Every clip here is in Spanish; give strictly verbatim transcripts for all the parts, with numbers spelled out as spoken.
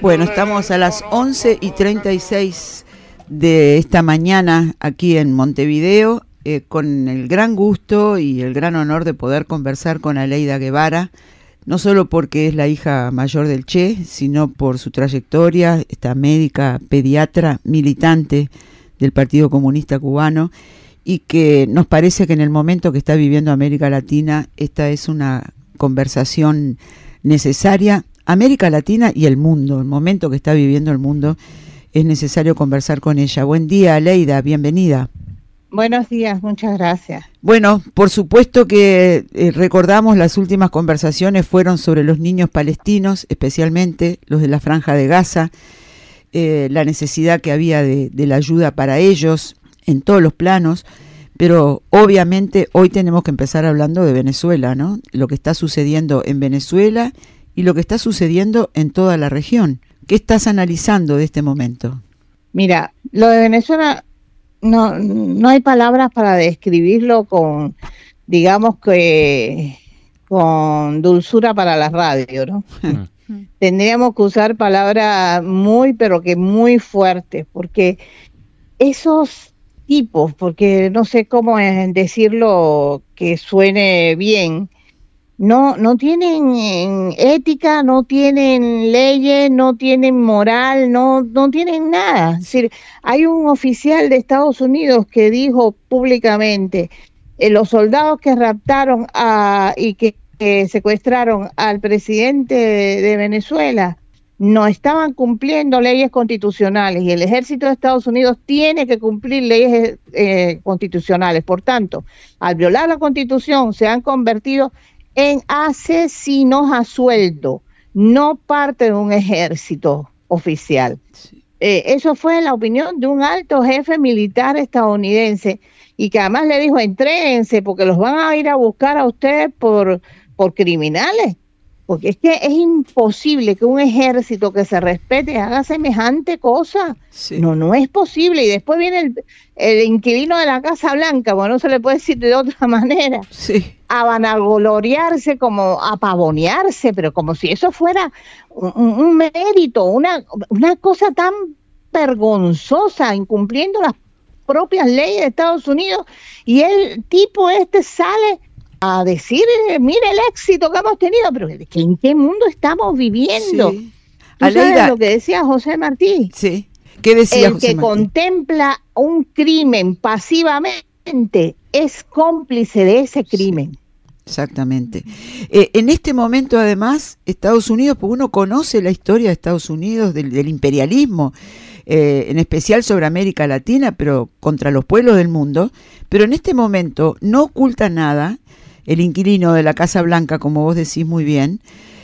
Bueno, estamos a las once y treinta y seis de esta mañana aquí en Montevideo, eh, con el gran gusto y el gran honor de poder conversar con Aleida Guevara, no solo porque es la hija mayor del Che, sino por su trayectoria, esta médica, pediatra, militante del Partido Comunista Cubano, y que nos parece que en el momento que está viviendo América Latina, esta es una conversación necesaria. América Latina y el mundo, el momento que está viviendo el mundo, es necesario conversar con ella. Buen día, Aleida, bienvenida. Buenos días, muchas gracias. Bueno, por supuesto que eh, recordamos las últimas conversaciones fueron sobre los niños palestinos, especialmente los de la Franja de Gaza, eh, la necesidad que había de, de la ayuda para ellos en todos los planos, pero obviamente hoy tenemos que empezar hablando de Venezuela, ¿no? Lo que está sucediendo en Venezuela y lo que está sucediendo en toda la región. ¿Qué estás analizando de este momento? Mira, lo de Venezuela, no, no hay palabras para describirlo con, digamos que, con dulzura para la radio, ¿no? Tendríamos que usar palabras muy, pero que muy fuertes, porque esos tipos, porque no sé cómo decirlo que suene bien, No, no tienen ética, no tienen leyes, no tienen moral, no, no tienen nada. Es decir, hay un oficial de Estados Unidos que dijo públicamente, eh, los soldados que raptaron a, y que, que secuestraron al presidente de, de Venezuela no estaban cumpliendo leyes constitucionales, y el ejército de Estados Unidos tiene que cumplir leyes eh, constitucionales. Por tanto, al violar la Constitución se han convertido en asesinos a sueldo, no parte de un ejército oficial. Sí. Eh, eso fue la opinión de un alto jefe militar estadounidense, y que además le dijo, entréguense porque los van a ir a buscar a ustedes por, por criminales, porque es que es imposible que un ejército que se respete haga semejante cosa. Sí. No, no es posible. Y después viene el, el inquilino de la Casa Blanca, bueno, no se le puede decir de otra manera, sí, a vanagloriarse, como a pavonearse, pero como si eso fuera un, un mérito, una, una cosa tan vergonzosa, incumpliendo las propias leyes de Estados Unidos, y el tipo este sale a decir, mire el éxito que hemos tenido, pero ¿en qué mundo estamos viviendo? Sí. ¿Tú Aleida, sabes lo que decía José Martí? Sí. ¿Qué decía el José que Martí? Contempla un crimen pasivamente es cómplice de ese crimen. Sí. Exactamente. Eh, en este momento, además, Estados Unidos, porque uno conoce la historia de Estados Unidos, del, del imperialismo, eh, en especial sobre América Latina, pero contra los pueblos del mundo, pero en este momento no oculta nada. El inquilino de la Casa Blanca, como vos decís muy bien,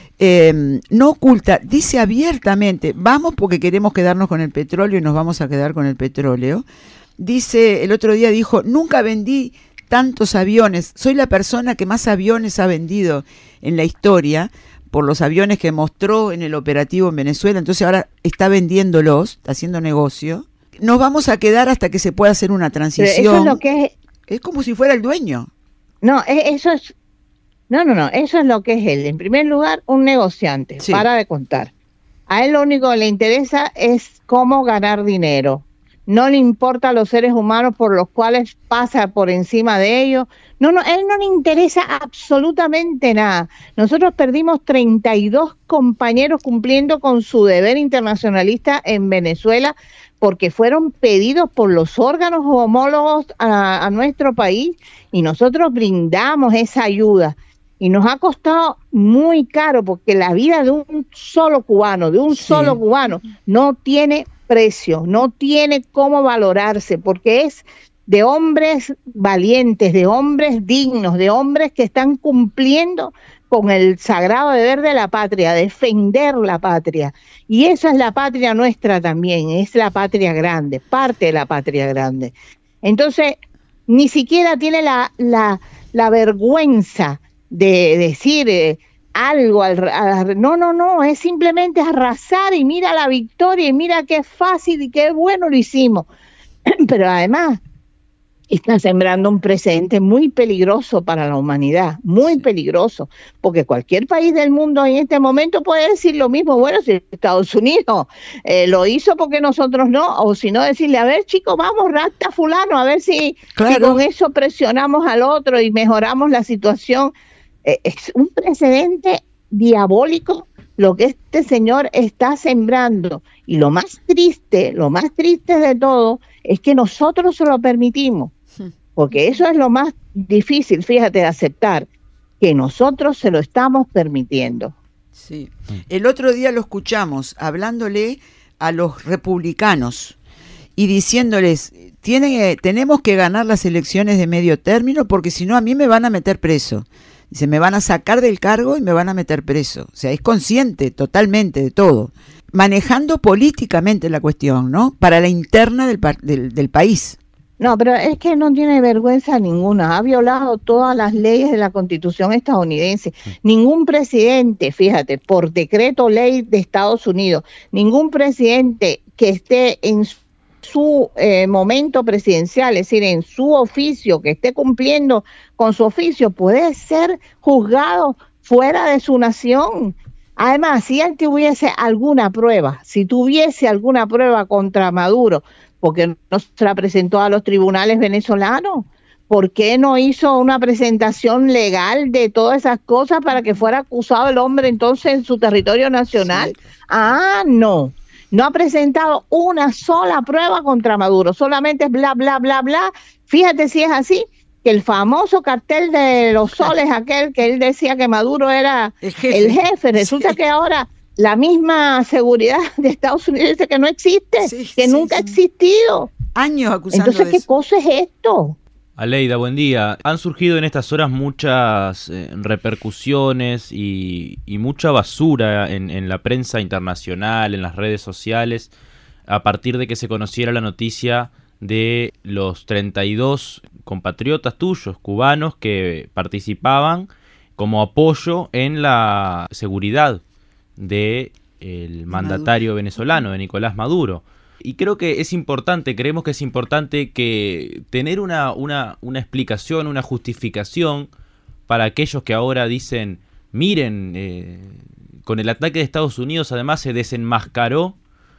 eh, no oculta, dice abiertamente, vamos porque queremos quedarnos con el petróleo y nos vamos a quedar con el petróleo. Dice, el otro día dijo, nunca vendí tantos aviones, soy la persona que más aviones ha vendido en la historia, por los aviones que mostró en el operativo en Venezuela, entonces ahora está vendiéndolos, está haciendo negocio. Nos vamos a quedar hasta que se pueda hacer una transición. Pero eso es lo que es... es como si fuera el dueño. No, eso es, no, no, no, eso es lo que es él. En primer lugar, un negociante, sí. Para de contar. A él lo único que le interesa es cómo ganar dinero. No le importa a los seres humanos por los cuales pasa por encima de ellos. No, no, a él no le interesa absolutamente nada. Nosotros perdimos treinta y dos compañeros cumpliendo con su deber internacionalista en Venezuela, porque fueron pedidos por los órganos homólogos a, a nuestro país, y nosotros brindamos esa ayuda. Y nos ha costado muy caro, porque la vida de un solo cubano, de un sí. solo cubano, no tiene precio, no tiene cómo valorarse, porque es de hombres valientes, de hombres dignos, de hombres que están cumpliendo con el sagrado deber de la patria, defender la patria. Y esa es la patria nuestra también, es la patria grande, parte de la patria grande. Entonces, ni siquiera tiene la, la, la vergüenza de decir eh, algo. Al, al, no, no, no, es simplemente arrasar y mira la victoria y mira qué fácil y qué bueno lo hicimos. Pero además, está sembrando un precedente muy peligroso para la humanidad, muy sí. peligroso, porque cualquier país del mundo en este momento puede decir lo mismo. Bueno, si Estados Unidos eh, lo hizo, porque nosotros no, o si no decirle, a ver chicos, vamos, rapta fulano, a ver si, claro. si con eso presionamos al otro y mejoramos la situación. Eh, es un precedente diabólico lo que este señor está sembrando, y lo más triste, lo más triste de todo es que nosotros se lo permitimos, porque eso es lo más difícil, fíjate, de aceptar, que nosotros se lo estamos permitiendo. Sí, el otro día lo escuchamos hablándole a los republicanos y diciéndoles, tienen, tenemos que ganar las elecciones de medio término porque si no a mí me van a meter preso. Dice, me van a sacar del cargo y me van a meter preso. O sea, es consciente totalmente de todo. Manejando políticamente la cuestión, ¿no? Para la interna del, del, del país. No, pero es que no tiene vergüenza ninguna. Ha violado todas las leyes de la Constitución estadounidense. Ningún presidente, fíjate, por decreto ley de Estados Unidos, ningún presidente que esté en su su eh, momento presidencial, es decir, en su oficio, que esté cumpliendo con su oficio, puede ser juzgado fuera de su nación. Además, si él tuviese alguna prueba, si tuviese alguna prueba contra Maduro, ¿por qué no se la presentó a los tribunales venezolanos? ¿Por qué no hizo una presentación legal de todas esas cosas para que fuera acusado el hombre entonces en su territorio nacional? Sí. Ah, no. No ha presentado una sola prueba contra Maduro, solamente es bla, bla, bla, bla. Fíjate si es así, que el famoso cartel de los soles, aquel que él decía que Maduro era el jefe, el jefe resulta sí. que ahora la misma seguridad de Estados Unidos dice que no existe, sí, que sí, nunca sí. ha existido. Años acusando Entonces, de ¿qué cosa es esto? Aleida, buen día. Han surgido en estas horas muchas eh, repercusiones y, y mucha basura en, en la prensa internacional, en las redes sociales, a partir de que se conociera la noticia de los treinta y dos compatriotas tuyos, cubanos, que participaban como apoyo en la seguridad del mandatario venezolano, de Nicolás Maduro. Y creo que es importante, creemos que es importante que tener una, una, una explicación, una justificación para aquellos que ahora dicen, miren, eh, con el ataque de Estados Unidos además se desenmascaró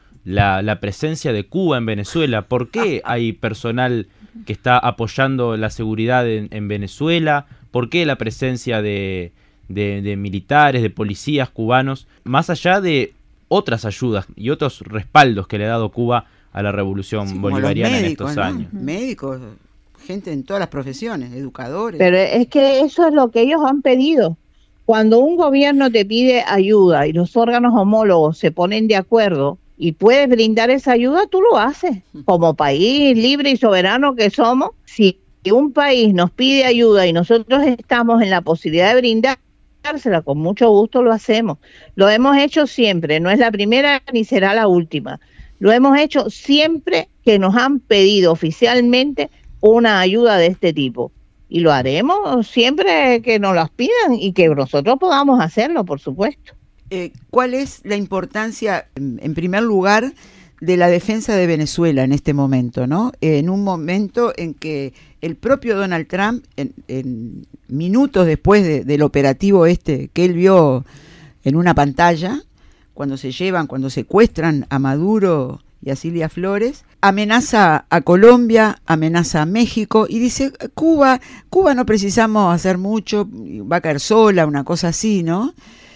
la, la presencia de Cuba en Venezuela. ¿Por qué hay personal que está apoyando la seguridad en, en Venezuela? ¿Por qué la presencia de, de, de militares, de policías cubanos, más allá de otras ayudas y otros respaldos que le ha dado Cuba a la revolución sí, bolivariana médicos, en estos ¿no? años? Médicos, gente en todas las profesiones, educadores. Pero es que eso es lo que ellos han pedido. Cuando un gobierno te pide ayuda y los órganos homólogos se ponen de acuerdo y puedes brindar esa ayuda, tú lo haces. Como país libre y soberano que somos, si un país nos pide ayuda y nosotros estamos en la posibilidad de brindar, con mucho gusto lo hacemos. Lo hemos hecho siempre, no es la primera ni será la última. Lo hemos hecho siempre que nos han pedido oficialmente una ayuda de este tipo. Y lo haremos siempre que nos las pidan y que nosotros podamos hacerlo, por supuesto. Eh, ¿Cuál es la importancia, en primer lugar, de la defensa de Venezuela en este momento, ¿no? En un momento en que el propio Donald Trump, en, en minutos después de, del operativo este que él vio en una pantalla, cuando se llevan, cuando secuestran a Maduro y a Silvia Flores, amenaza a Colombia, amenaza a México y dice, Cuba, Cuba no precisamos hacer mucho, va a caer sola, una cosa así, ¿no?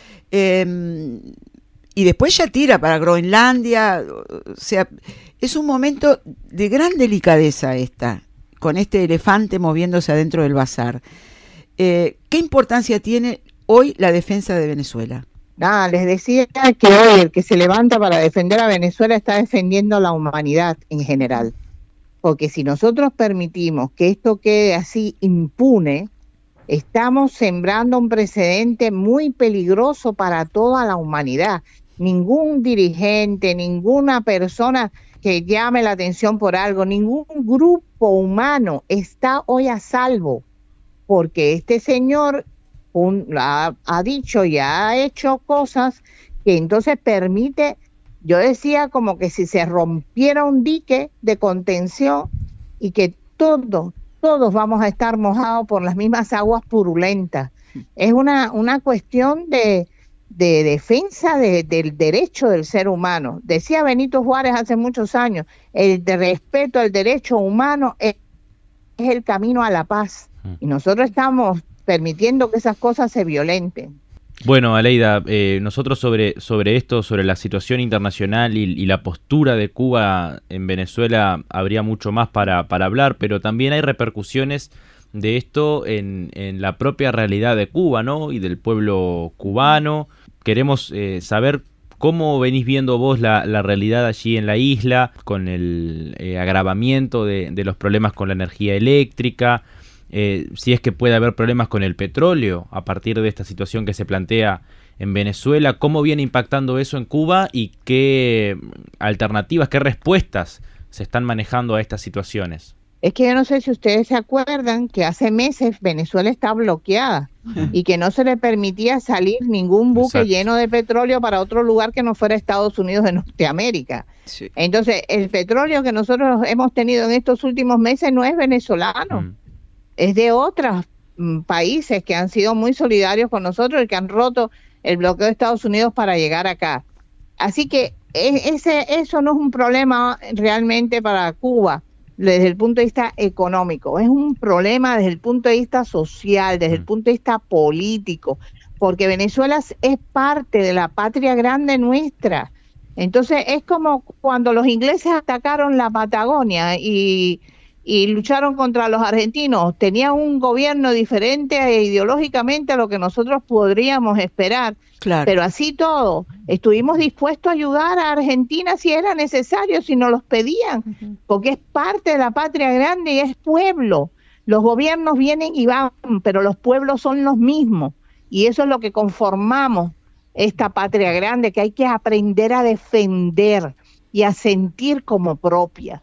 Eh, y después ya tira para Groenlandia, o sea, es un momento de gran delicadeza esta, con este elefante moviéndose adentro del bazar. Eh, ¿Qué importancia tiene hoy la defensa de Venezuela? Nada, les decía que hoy el que se levanta para defender a Venezuela está defendiendo la humanidad en general, porque si nosotros permitimos que esto quede así impune, estamos sembrando un precedente muy peligroso para toda la humanidad. Ningún dirigente, ninguna persona que llame la atención por algo, ningún grupo humano está hoy a salvo, porque este señor un, ha, ha dicho y ha hecho cosas que entonces permite, yo decía como que si se rompiera un dique de contención y que todo, todos vamos a estar mojados por las mismas aguas purulentas. Es una, una cuestión de, de defensa de, del derecho del ser humano. Decía Benito Juárez hace muchos años, el de respeto al derecho humano es, es el camino a la paz. Y nosotros estamos permitiendo que esas cosas se violenten. Bueno, Aleida, eh, nosotros sobre, sobre esto, sobre la situación internacional y, y la postura de Cuba en Venezuela, habría mucho más para, para hablar, pero también hay repercusiones de esto en, en la propia realidad de Cuba, ¿no? Y del pueblo cubano. Queremos eh, saber cómo venís viendo vos la, la realidad allí en la isla, con el eh, agravamiento de, de los problemas con la energía eléctrica. Eh, si es que puede haber problemas con el petróleo a partir de esta situación que se plantea en Venezuela, cómo viene impactando eso en Cuba y qué alternativas, qué respuestas se están manejando a estas situaciones. Es que yo no sé si ustedes se acuerdan que hace meses Venezuela está bloqueada y que no se le permitía salir ningún buque Exacto. lleno de petróleo para otro lugar que no fuera Estados Unidos de Norteamérica. Sí. Entonces, el petróleo que nosotros hemos tenido en estos últimos meses no es venezolano. Mm. Es de otros mm, países que han sido muy solidarios con nosotros y que han roto el bloqueo de Estados Unidos para llegar acá. Así que ese, eso no es un problema realmente para Cuba desde el punto de vista económico, es un problema desde el punto de vista social, desde el punto de vista político, porque Venezuela es parte de la patria grande nuestra. Entonces es como cuando los ingleses atacaron la Patagonia y... y lucharon contra los argentinos, tenían un gobierno diferente ideológicamente a lo que nosotros podríamos esperar, claro. Pero así todo, estuvimos dispuestos a ayudar a Argentina si era necesario, si nos los pedían, uh-huh. porque es parte de la patria grande y es pueblo. Los gobiernos vienen y van, pero los pueblos son los mismos, y eso es lo que conformamos esta patria grande, que hay que aprender a defender y a sentir como propia.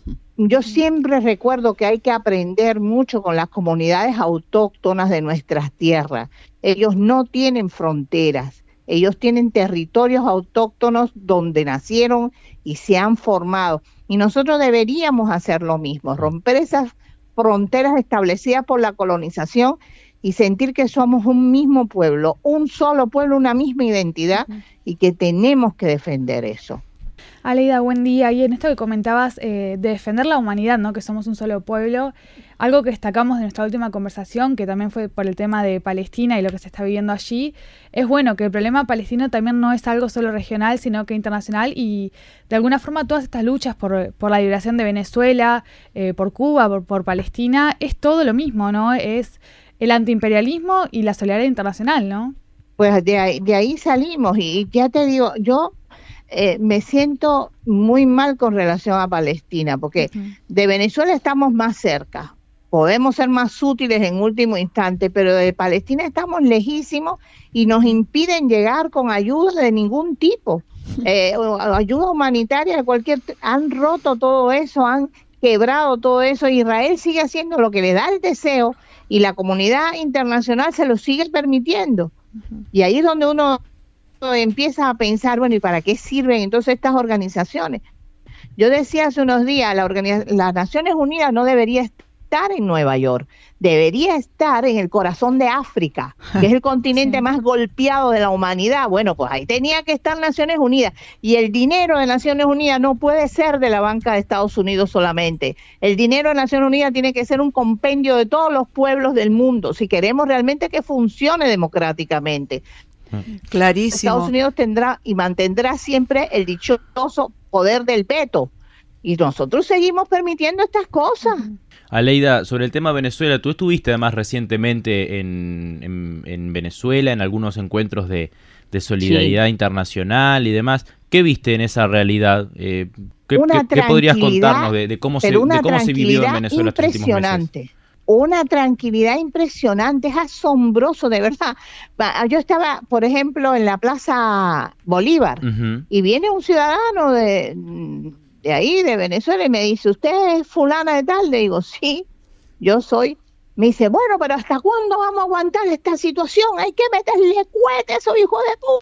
Yo siempre recuerdo que hay que aprender mucho con las comunidades autóctonas de nuestras tierras. Ellos no tienen fronteras, ellos tienen territorios autóctonos donde nacieron y se han formado. Y nosotros deberíamos hacer lo mismo, romper esas fronteras establecidas por la colonización y sentir que somos un mismo pueblo, un solo pueblo, una misma identidad, y que tenemos que defender eso. Aleida, buen día. Y en esto que comentabas eh, de defender la humanidad, ¿no? Que somos un solo pueblo, algo que destacamos de nuestra última conversación, que también fue por el tema de Palestina y lo que se está viviendo allí, es bueno que el problema palestino también no es algo solo regional, sino que internacional, y de alguna forma todas estas luchas por, por la liberación de Venezuela, eh, por Cuba, por, por Palestina, es todo lo mismo, ¿no? Es el antiimperialismo y la solidaridad internacional, ¿no? Pues de ahí, de ahí salimos, y ya te digo, yo... Eh, me siento muy mal con relación a Palestina, porque uh-huh. de Venezuela estamos más cerca, podemos ser más útiles en último instante, pero de Palestina estamos lejísimos y nos impiden llegar con ayuda de ningún tipo, eh, ayuda humanitaria de cualquier, han roto todo eso, han quebrado todo eso. Israel sigue haciendo lo que le da el deseo y la comunidad internacional se lo sigue permitiendo, uh-huh. y ahí es donde uno empieza a pensar, bueno, ¿y para qué sirven entonces estas organizaciones? Yo decía hace unos días, la organiz- las Naciones Unidas no debería estar en Nueva York, debería estar en el corazón de África, que es el continente sí. más golpeado de la humanidad. Bueno, pues ahí tenía que estar Naciones Unidas, y el dinero de Naciones Unidas no puede ser de la banca de Estados Unidos solamente. El dinero de Naciones Unidas tiene que ser un compendio de todos los pueblos del mundo, si queremos realmente que funcione democráticamente. Clarísimo. Estados Unidos tendrá y mantendrá siempre el dichoso poder del veto, y nosotros seguimos permitiendo estas cosas. Aleida, sobre el tema Venezuela, tú estuviste además recientemente en, en, en Venezuela, en algunos encuentros de, de solidaridad sí. internacional y demás. ¿Qué viste en esa realidad? Eh, ¿qué, qué, ¿Qué podrías contarnos de, de cómo, se, de cómo se vivió en Venezuela estos últimos meses? Una tranquilidad impresionante, es asombroso, de verdad. Yo estaba, por ejemplo, en la Plaza Bolívar, uh-huh. y viene un ciudadano de, de ahí, de Venezuela, y me dice, ¿usted es fulana de tal? Le digo, sí, yo soy. Me dice, bueno, pero ¿hasta cuándo vamos a aguantar esta situación? Hay que meterle cohetes a esos hijos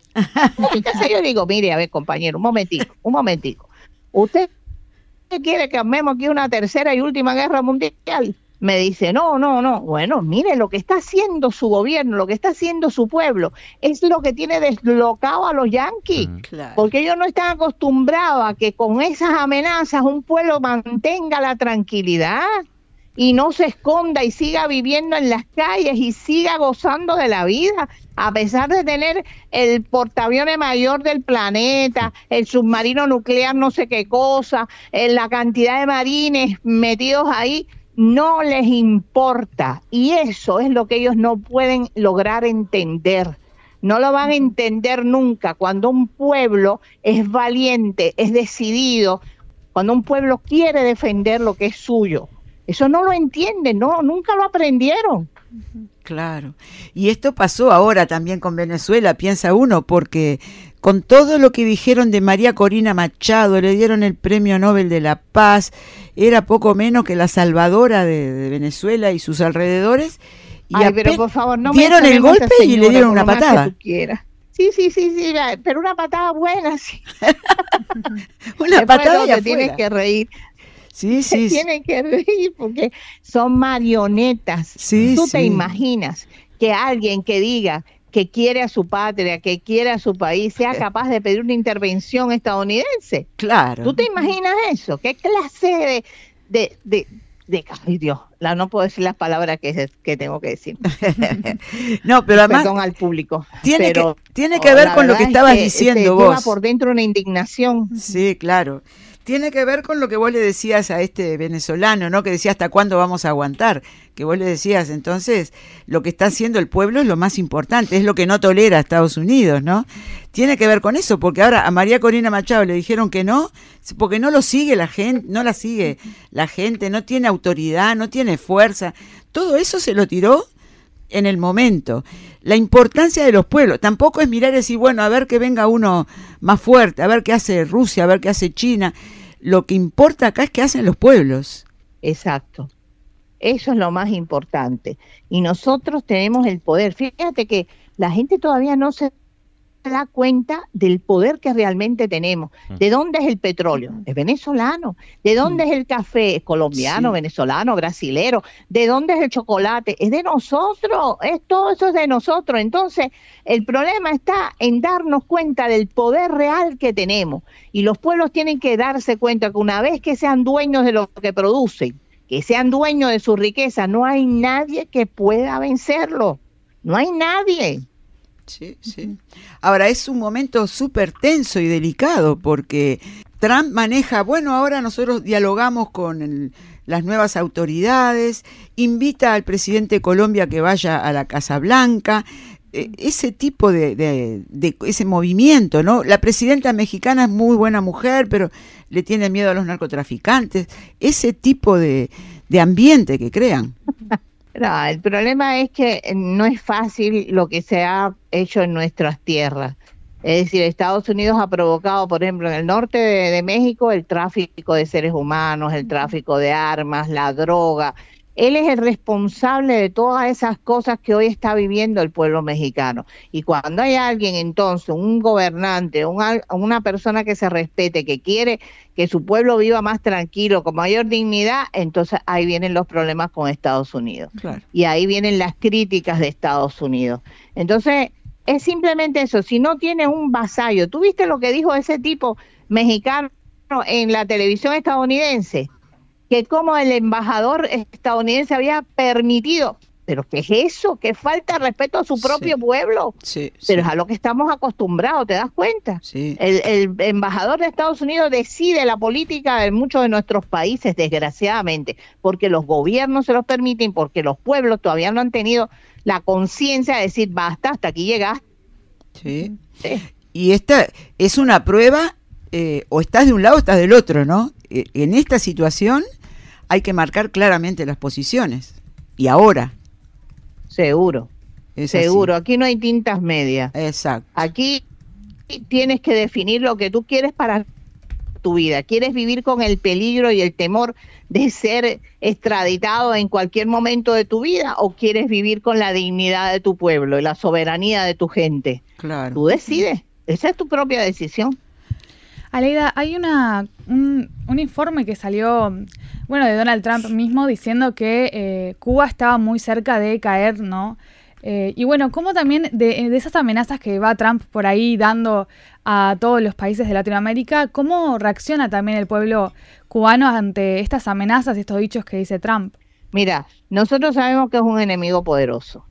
de puta. Yo digo, mire, a ver, compañero, un momentico, un momentico. ¿Usted quiere que armemos aquí una tercera y última guerra mundial? me dice, no, no, no, bueno, mire, lo que está haciendo su gobierno, lo que está haciendo su pueblo, es lo que tiene deslocado a los yanquis, Mm. Claro. porque ellos no están acostumbrados a que con esas amenazas un pueblo mantenga la tranquilidad y no se esconda y siga viviendo en las calles y siga gozando de la vida, a pesar de tener el portaaviones mayor del planeta, el submarino nuclear no sé qué cosa, eh, la cantidad de marines metidos ahí, no les importa. Y eso es lo que ellos no pueden lograr entender. No lo van a entender nunca. Cuando un pueblo es valiente, es decidido, cuando un pueblo quiere defender lo que es suyo. Eso no lo entienden, no, nunca lo aprendieron. Claro. Y esto pasó ahora también con Venezuela, piensa uno, porque con todo lo que dijeron de María Corina Machado, le dieron el Premio Nobel de la Paz, era poco menos que la salvadora de, de Venezuela y sus alrededores. Y Ay, pero por favor, no me dieron el llamemos a golpe esa y le señora, dieron por una lo más que patada. tú quieras. Sí, sí, sí, sí, pero una patada buena, sí. Una Después patada no y te afuera. tienes que reír. Sí, Se sí, sí. tienen que reír porque son marionetas. Sí, Tú sí. te imaginas que alguien que diga que quiere a su patria, que quiere a su país, sea capaz de pedir una intervención estadounidense. Claro. ¿Tú te imaginas eso? ¿Qué clase de... de, de de, ay Dios, la, no puedo decir las palabras que, que tengo que decir. No, pero además Perdón al público. tiene pero, que tiene que oh, ver la con lo que verdad es estabas que diciendo te vos. lleva por dentro una indignación. Sí, claro. Tiene que ver con lo que vos le decías a este venezolano, ¿no? Que decía, ¿hasta cuándo vamos a aguantar? Que vos le decías, entonces, lo que está haciendo el pueblo es lo más importante, es lo que no tolera Estados Unidos, ¿no? Tiene que ver con eso, porque ahora a María Corina Machado le dijeron que no, porque no lo sigue la gente, no la sigue la gente, no tiene autoridad, no tiene fuerza. Todo eso se lo tiró en el momento. La importancia de los pueblos, tampoco es mirar y decir, bueno, a ver que venga uno más fuerte, a ver qué hace Rusia, a ver qué hace China. Lo que importa acá es qué hacen los pueblos. Exacto. Eso es lo más importante. Y nosotros tenemos el poder. Fíjate que la gente todavía no se da cuenta del poder que realmente tenemos. ¿De dónde es el petróleo? Es venezolano. ¿De dónde es el café? Es colombiano, Sí. venezolano, brasilero. ¿De dónde es el chocolate? Es de nosotros. Es todo eso es de nosotros. Entonces, el problema está en darnos cuenta del poder real que tenemos. Y los pueblos tienen que darse cuenta que una vez que sean dueños de lo que producen, que sean dueños de su riqueza, no hay nadie que pueda vencerlo. No hay nadie. Sí, sí. Ahora, es un momento súper tenso y delicado porque Trump maneja, bueno, ahora nosotros dialogamos con el, las nuevas autoridades, invita al presidente de Colombia que vaya a la Casa Blanca, eh, ese tipo de, de, de ese movimiento, ¿no? La presidenta mexicana es muy buena mujer, pero le tiene miedo a los narcotraficantes, ese tipo de, de ambiente que crean. No, el problema es que no es fácil lo que se ha hecho en nuestras tierras. Es decir, Estados Unidos ha provocado, por ejemplo, en el norte de, de México, el tráfico de seres humanos, el tráfico de armas, la droga. Él es el responsable de todas esas cosas que hoy está viviendo el pueblo mexicano. Y cuando hay alguien, entonces, un gobernante, un, una persona que se respete, que quiere que su pueblo viva más tranquilo, con mayor dignidad, entonces ahí vienen los problemas con Estados Unidos. Claro. Y ahí vienen las críticas de Estados Unidos. Entonces, es simplemente eso. Si no tienes un vasallo, ¿tú viste lo que dijo ese tipo mexicano en la televisión estadounidense? Que como el embajador estadounidense había permitido, pero ¿qué es eso? ¿Qué falta de respeto a su propio Sí. pueblo? Sí, Pero sí. es a lo que estamos acostumbrados, ¿te das cuenta? Sí. El, el embajador de Estados Unidos decide la política de muchos de nuestros países, desgraciadamente, porque los gobiernos se los permiten, porque los pueblos todavía no han tenido la conciencia de decir, basta, hasta aquí llegaste. Sí. Sí. Y esta es una prueba, eh, o estás de un lado o estás del otro, ¿no? Eh, en esta situación hay que marcar claramente las posiciones. Y ahora. Seguro, Es seguro. Aquí no hay tintas medias. así. Exacto. Aquí tienes que definir lo que tú quieres para tu vida. ¿Quieres vivir con el peligro y el temor de ser extraditado en cualquier momento de tu vida o quieres vivir con la dignidad de tu pueblo y la soberanía de tu gente? Claro. Tú decides. Esa es tu propia decisión. Aleida, hay una un, un informe que salió, bueno, de Donald Trump mismo diciendo que eh, Cuba estaba muy cerca de caer, ¿no? Eh, y bueno, ¿cómo también de, de esas amenazas que va Trump por ahí dando a todos los países de Latinoamérica, cómo reacciona también el pueblo cubano ante estas amenazas y estos dichos que dice Trump? Mira, nosotros sabemos que es un enemigo poderoso.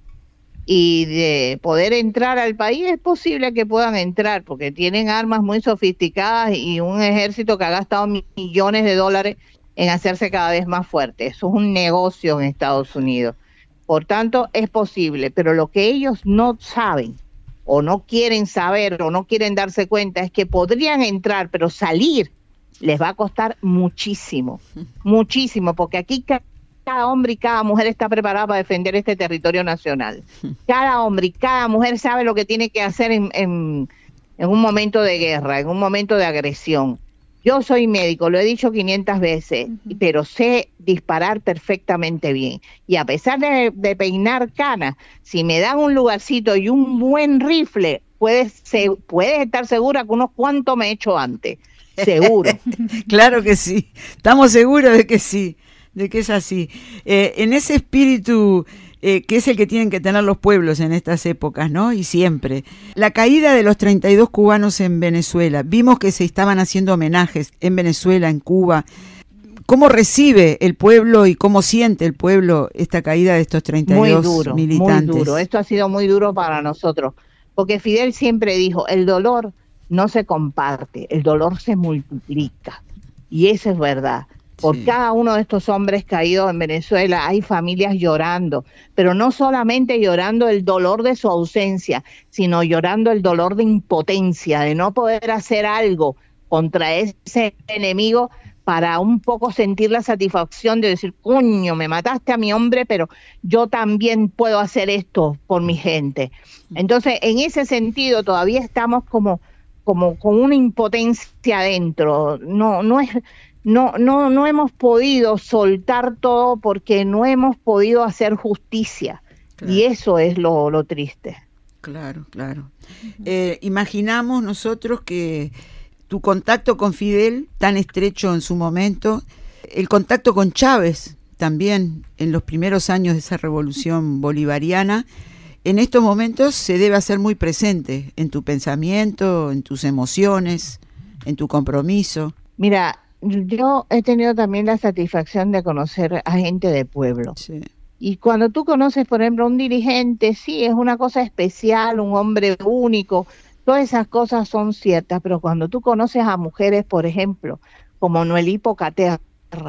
Y de poder entrar al país es posible que puedan entrar porque tienen armas muy sofisticadas y un ejército que ha gastado millones de dólares en hacerse cada vez más fuerte. Eso es un negocio en Estados Unidos. Por tanto, es posible, pero lo que ellos no saben o no quieren saber o no quieren darse cuenta es que podrían entrar, pero salir les va a costar muchísimo, muchísimo, porque aquí cada hombre y cada mujer está preparada para defender este territorio nacional. Cada hombre y cada mujer sabe lo que tiene que hacer en, en, en un momento de guerra, en un momento de agresión. Yo soy médico, lo he dicho quinientas veces, uh-huh. pero sé disparar perfectamente bien. Y a pesar de, de peinar canas, si me dan un lugarcito y un buen rifle, puedes, se, puedes estar segura que unos cuantos me he hecho antes. Seguro. Claro que sí. Estamos seguros de que sí. De que es así. Eh, en ese espíritu eh, que es el que tienen que tener los pueblos en estas épocas, ¿no? Y siempre. La caída de los treinta y dos cubanos en Venezuela. Vimos que se estaban haciendo homenajes en Venezuela, en Cuba. ¿Cómo recibe el pueblo y cómo siente el pueblo esta caída de estos treinta y dos muy duro, militantes? Muy duro. Esto ha sido muy duro para nosotros. Porque Fidel siempre dijo, el dolor no se comparte, el dolor se multiplica. Y eso es verdad. Por sí. Cada uno de estos hombres caídos en Venezuela hay familias llorando, pero no solamente llorando el dolor de su ausencia, sino llorando el dolor de impotencia, de no poder hacer algo contra ese enemigo para un poco sentir la satisfacción de decir, coño, me mataste a mi hombre, pero yo también puedo hacer esto por mi gente. Entonces, en ese sentido, todavía estamos como, como con una impotencia adentro. No, no es... No, no, no hemos podido soltar todo porque no hemos podido hacer justicia. Claro. Y eso es lo, lo triste. Claro, claro. Uh-huh. Eh, imaginamos nosotros que tu contacto con Fidel, tan estrecho en su momento, el contacto con Chávez también en los primeros años de esa revolución bolivariana, en estos momentos se debe hacer muy presente en tu pensamiento, en tus emociones, en tu compromiso. Mira, yo he tenido también la satisfacción de conocer a gente de pueblo. Sí. Y cuando tú conoces, por ejemplo, a un dirigente, sí, es una cosa especial, un hombre único, todas esas cosas son ciertas, pero cuando tú conoces a mujeres, por ejemplo, como Noelí Pocaterra,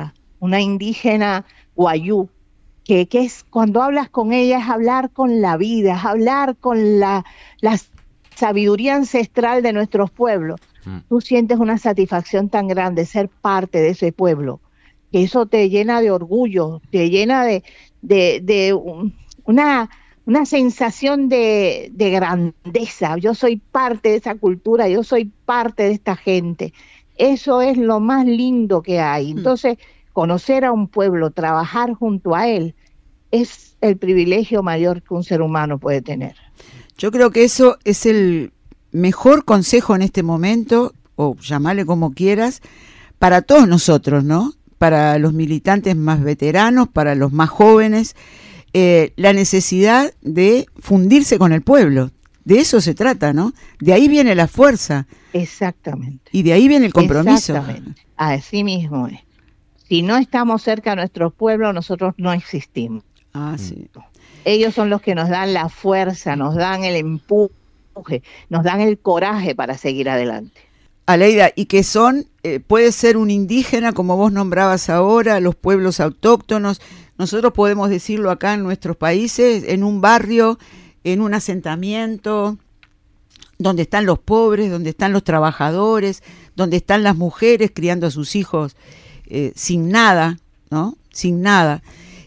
una indígena guayú, que, que es cuando hablas con ella es hablar con la vida, es hablar con la, la sabiduría ancestral de nuestros pueblos. Tú sientes una satisfacción tan grande ser parte de ese pueblo, que eso te llena de orgullo, te llena de, de, de una, una sensación de, de grandeza. Yo soy parte de esa cultura, yo soy parte de esta gente. Eso es lo más lindo que hay. Entonces, conocer a un pueblo, trabajar junto a él, es el privilegio mayor que un ser humano puede tener. Yo creo que eso es el mejor consejo en este momento, o llamarle como quieras, para todos nosotros, ¿no? Para los militantes más veteranos, para los más jóvenes, eh, la necesidad de fundirse con el pueblo. De eso se trata, ¿no? De ahí viene la fuerza. Exactamente. Y de ahí viene el compromiso. Exactamente. Así mismo es. Si no estamos cerca de nuestro pueblo, nosotros no existimos. Ah, sí. Ellos son los que nos dan la fuerza, nos dan el empuje, nos dan el coraje para seguir adelante. Aleida, y que son, eh, puede ser un indígena, como vos nombrabas ahora, los pueblos autóctonos, nosotros podemos decirlo acá en nuestros países, en un barrio, en un asentamiento, donde están los pobres, donde están los trabajadores, donde están las mujeres criando a sus hijos eh, sin nada, ¿no? Sin nada.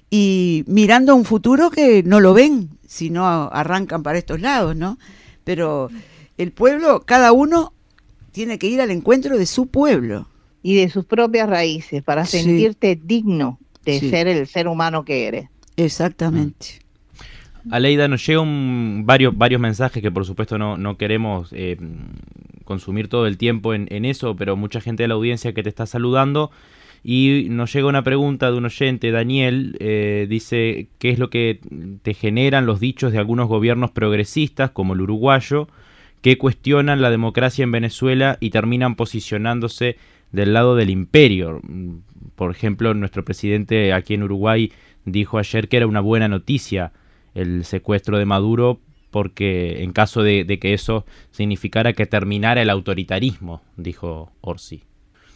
Y mirando a un futuro que no lo ven, si no arrancan para estos lados, ¿no? Pero el pueblo, cada uno tiene que ir al encuentro de su pueblo. Y de sus propias raíces, para sí. sentirte digno de sí. ser el ser humano que eres. Exactamente. Mm. Aleida, nos llegan varios, varios mensajes que por supuesto no, no queremos eh, consumir todo el tiempo en, en eso, pero mucha gente de la audiencia que te está saludando. Y nos llega una pregunta de un oyente, Daniel, eh, dice, ¿qué es lo que te generan los dichos de algunos gobiernos progresistas, como el uruguayo, que cuestionan la democracia en Venezuela y terminan posicionándose del lado del imperio? Por ejemplo, nuestro presidente aquí en Uruguay dijo ayer que era una buena noticia el secuestro de Maduro, porque en caso de, de que eso significara que terminara el autoritarismo, dijo Orsi.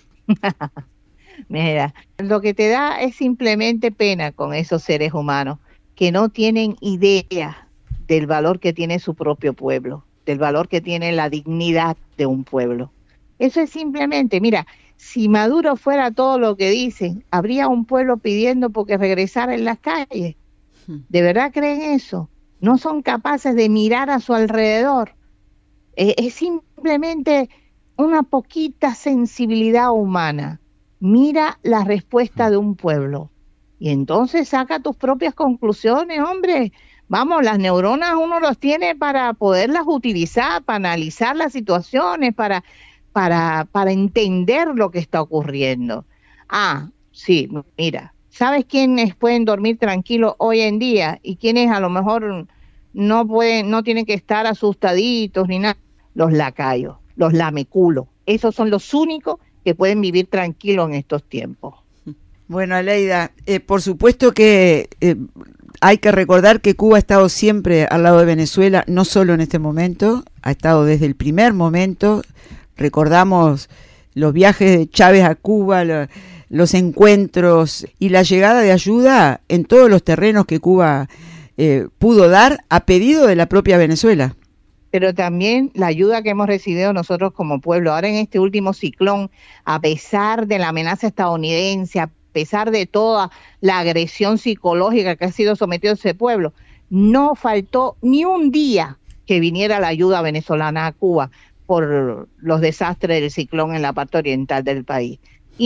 Mira, lo que te da es simplemente pena con esos seres humanos que no tienen idea del valor que tiene su propio pueblo, del valor que tiene la dignidad de un pueblo. Eso es simplemente, mira, si Maduro fuera todo lo que dicen, habría un pueblo pidiendo porque regresara en las calles. ¿De verdad creen eso? No son capaces de mirar a su alrededor. Eh, es simplemente una poquita sensibilidad humana. Mira la respuesta de un pueblo y entonces saca tus propias conclusiones, hombre. Vamos, las neuronas uno los tiene para poderlas utilizar, para analizar las situaciones, para, para, para entender lo que está ocurriendo. Ah, sí, mira, ¿sabes quiénes pueden dormir tranquilos hoy en día y quiénes a lo mejor no pueden, no tienen que estar asustaditos ni nada? Los lacayos, los lameculos. Esos son los únicos que pueden vivir tranquilos en estos tiempos. Bueno, Aleida, eh, por supuesto que eh, hay que recordar que Cuba ha estado siempre al lado de Venezuela, no solo en este momento, ha estado desde el primer momento. Recordamos los viajes de Chávez a Cuba, lo, los encuentros y la llegada de ayuda en todos los terrenos que Cuba eh, pudo dar a pedido de la propia Venezuela. Pero también la ayuda que hemos recibido nosotros como pueblo. Ahora en este último ciclón, a pesar de la amenaza estadounidense, a pesar de toda la agresión psicológica que ha sido sometido ese pueblo, no faltó ni un día que viniera la ayuda venezolana a Cuba por los desastres del ciclón en la parte oriental del país.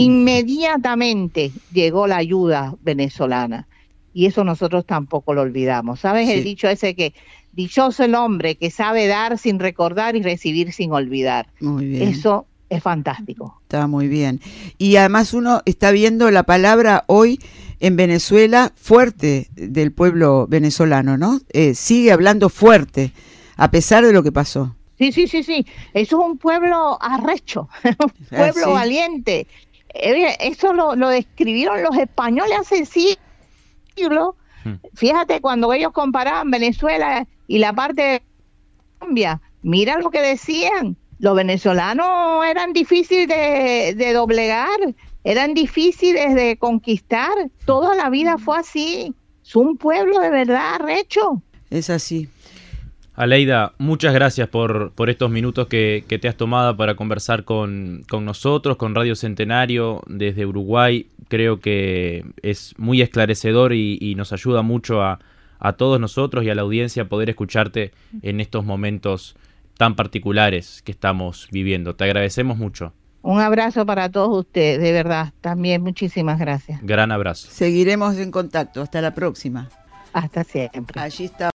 Inmediatamente llegó la ayuda venezolana. Y eso nosotros tampoco lo olvidamos. ¿Sabes? Sí. El dicho ese que dichoso el hombre que sabe dar sin recordar y recibir sin olvidar. Muy bien. Eso es fantástico. Está muy bien. Y además uno está viendo la palabra hoy en Venezuela fuerte del pueblo venezolano, ¿no? Eh, sigue hablando fuerte, a pesar de lo que pasó. Sí, sí, sí, sí. Eso es un pueblo arrecho, un pueblo ¿Ah, sí? valiente. Eh, eso lo, lo describieron los españoles hace siglos. Fíjate, cuando ellos comparaban Venezuela y la parte de Colombia, mira lo que decían. Los venezolanos eran difíciles de, de doblegar, eran difíciles de conquistar. Toda la vida fue así. Es un pueblo de verdad arrecho. Es así. Aleida, muchas gracias por, por estos minutos que, que te has tomado para conversar con, con nosotros, con Radio Centenario desde Uruguay. Creo que es muy esclarecedor y, y nos ayuda mucho a, a todos nosotros y a la audiencia poder escucharte en estos momentos tan particulares que estamos viviendo. Te agradecemos mucho. Un abrazo para todos ustedes, de verdad. También muchísimas gracias. Gran abrazo. Seguiremos en contacto. Hasta la próxima. Hasta siempre. Allí está.